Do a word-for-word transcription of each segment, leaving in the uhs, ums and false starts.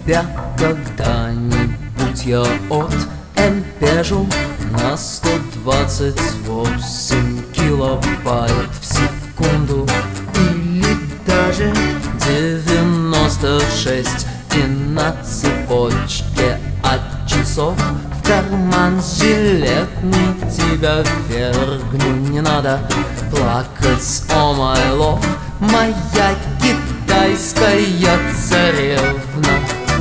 тебя когда-нибудь я от Эмпежу на сто двадцать восемь килобайт в секунду или даже девяносто шесть, и на цепочке от часов в карман жилетный тебя вергну. Не надо плакать, о май лов, моя китайская царевна.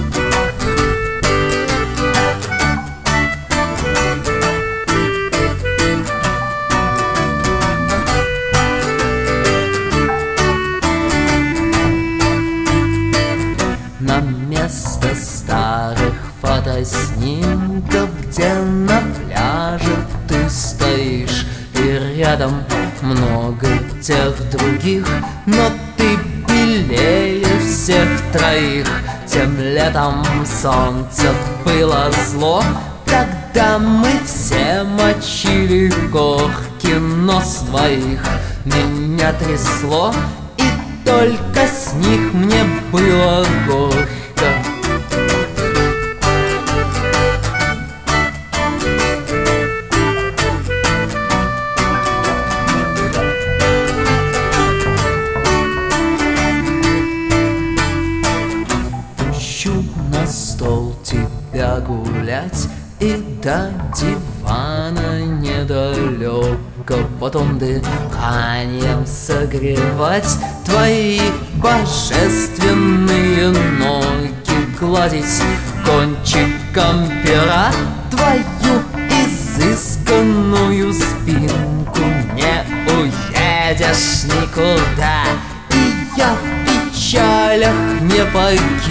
На место старых фотоснимков, где на пляже ты стоишь, и рядом много тех других, но ты белее всех троих. Тем летом солнце было зло, когда мы все мочили корки нос двоих. Меня трясло, и только с них мне было горько. Пущу на стол тебя гулять и до дивана недалеко, потом дыханием согревать твои божественные ноги, гладить кончиком пера твою изысканную спинку. Не уедешь никуда, и я в печалях не покину